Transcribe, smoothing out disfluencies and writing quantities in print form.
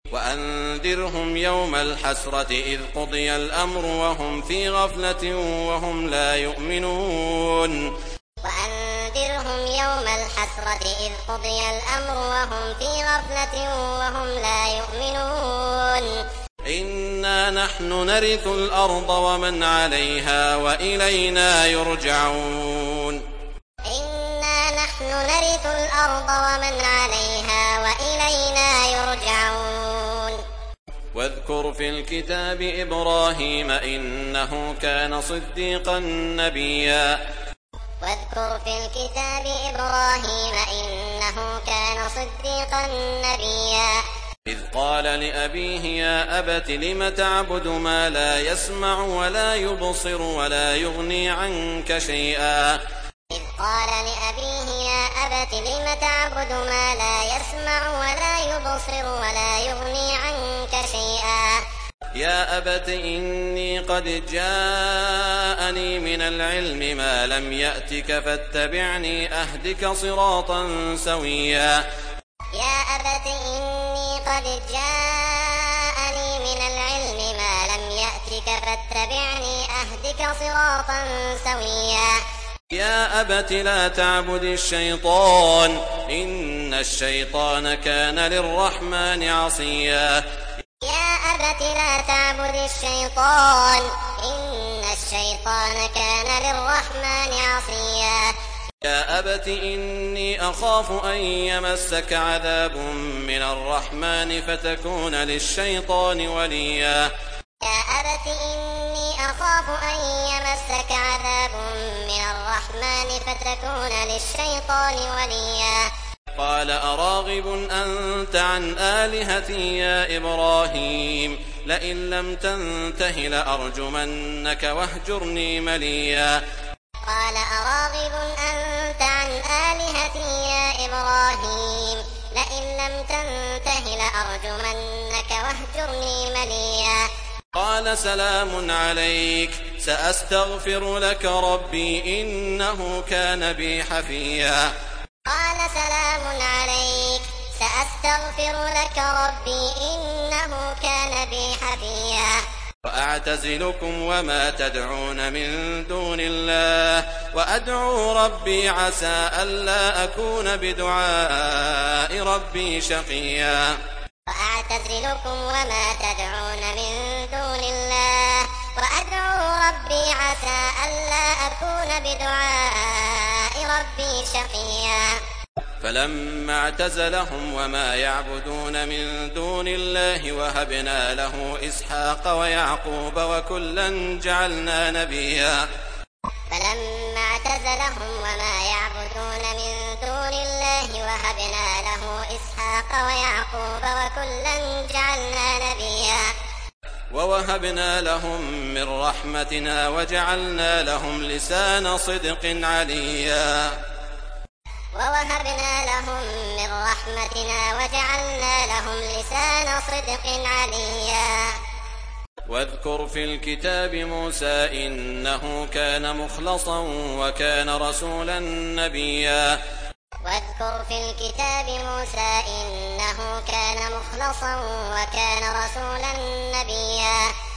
وأنذرهم يوم الحسرة إذ قضي الأمر وهم في غفلة وهم لا يؤمنون. وأنذرهم يوم الحسرة إذ قضي الأمر وهم في غفلة وهم لا يؤمنون. إنا نحن نرث الأرض ومن عليها وإلينا يرجعون. إنا نحن نرث الأرض ومن عليها وإلينا يرجعون. واذكر في الكتاب إبراهيم إنه كان صديقا نبيا. واذكر في الكتاب إبراهيم إنه كان صديقا نبيا. إذ قال لأبيه يا أبت لم تعبد ما لا يسمع ولا يبصر ولا يغني عنك شيئا. إذ قال لأبيه يا أبت لم تعبد ما لا يسمع ولا يبصر ولا يغني عنك شيئا. يا أبت إني قد جاءني من العلم ما لم يأتك فاتبعني أهدك صراطا سويا. يا أبت إني قد جاءني من العلم ما لم يأتك فاتبعني أهدك صراطا سويا. يا أبت لا تعبد الشيطان إن الشيطان كان للرحمن عصيا. يا أبت لا تعبد الشيطان إن الشيطان كان للرحمن عصيا. يا أبت إني أخاف أن يمسك عذاب من الرحمن فتكون للشيطان وليا. يا أبت إني أخاف أن يمسك عذاب من الرحمن فتكون للشيطان وليا. قال أراغب أنت عن آلهتي يا إبراهيم لئن لم تنته لأرجمنك واهجرني مليا. قال أراغب أنت عن آلهتي يا إبراهيم لئن لم تنته لأرجمنك واهجرني مليا. قال سلام عليك سأستغفر لك ربي إنه كان بي حفيا. قال سلام عليك سأستغفر لك ربي إنه كان بي حفيا. وأعتزلكم وما تدعون من دون الله وأدعو ربي عسى ألا أكون بدعاء ربي شقيا. وأعتزلكم وما تدعون من دون الله وأدعو ربي عسى ألا أكون بدعاء ربي شقيا. فلما اعتزلهم وما يعبدون من دون الله وهبنا له إسحاق ويعقوب وكلا جعلنا نبيا. فلما اعتزلهم وما يعبدون من دون الله وهبنا له إسحاق ويعقوب وكلا جعلنا نبيا. ووهبنا لهم من رحمتنا وجعلنا لهم لسان صدق عليا. ووهبنا لهم من رحمتنا وجعلنا لهم لسان صدق عليا. واذكر في الكتاب موسى إنه كان مخلصا وكان رسولا نبيا. واذكر في الكتاب موسى إنه كان مخلصا وكان رسولا نبيا.